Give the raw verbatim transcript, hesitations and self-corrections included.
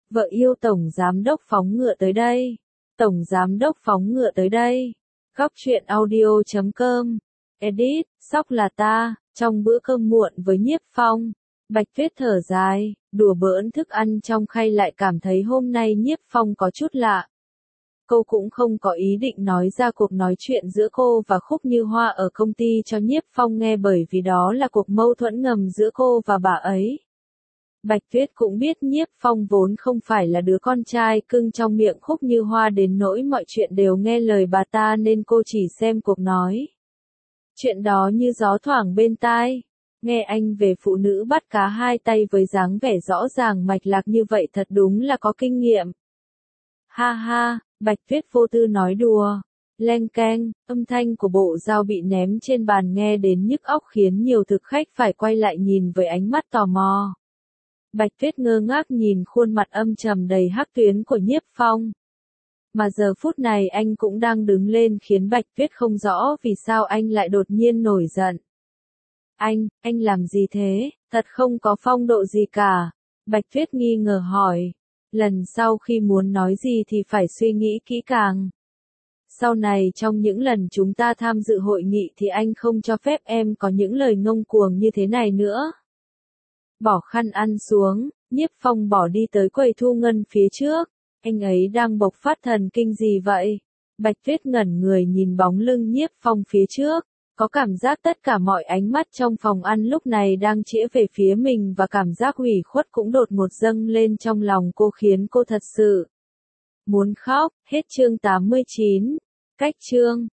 Vợ yêu Tổng Giám đốc phóng ngựa tới đây. Tổng Giám đốc phóng ngựa tới đây. Góc truyện audio chấm com. Edit, sóc là ta, trong bữa cơm muộn với Nhiếp Phong. Bạch Tuyết thở dài, đùa bỡn thức ăn trong khay lại cảm thấy hôm nay Nhiếp Phong có chút lạ. Cô cũng không có ý định nói ra cuộc nói chuyện giữa cô và Khúc Như Hoa ở công ty cho Nhiếp Phong nghe bởi vì đó là cuộc mâu thuẫn ngầm giữa cô và bà ấy. Bạch Tuyết cũng biết Nhiếp Phong vốn không phải là đứa con trai cưng trong miệng Khúc Như Hoa đến nỗi mọi chuyện đều nghe lời bà ta nên cô chỉ xem cuộc nói chuyện đó như gió thoảng bên tai. Nghe anh về phụ nữ bắt cá hai tay với dáng vẻ rõ ràng mạch lạc như vậy thật đúng là có kinh nghiệm. Ha ha, Bạch Tuyết vô tư nói đùa. Leng keng, âm thanh của bộ dao bị ném trên bàn nghe đến nhức óc khiến nhiều thực khách phải quay lại nhìn với ánh mắt tò mò. Bạch Tuyết ngơ ngác nhìn khuôn mặt âm trầm đầy hắc tuyến của Nhiếp Phong. Mà giờ phút này anh cũng đang đứng lên khiến Bạch Tuyết không rõ vì sao anh lại đột nhiên nổi giận. Anh, anh làm gì thế, thật không có phong độ gì cả. Bạch Tuyết nghi ngờ hỏi. Lần sau khi muốn nói gì thì phải suy nghĩ kỹ càng. Sau này trong những lần chúng ta tham dự hội nghị thì anh không cho phép em có những lời ngông cuồng như thế này nữa. Bỏ khăn ăn xuống, Nhiếp Phong bỏ đi tới quầy thu ngân phía trước. Anh ấy đang bộc phát thần kinh gì vậy? Bạch Tuyết ngẩn người nhìn bóng lưng Nhiếp Phong phía trước. Có cảm giác tất cả mọi ánh mắt trong phòng ăn lúc này đang chĩa về phía mình và cảm giác ủy khuất cũng đột ngột dâng lên trong lòng cô khiến cô thật sự muốn khóc. Hết chương tám mươi chín. Cách chương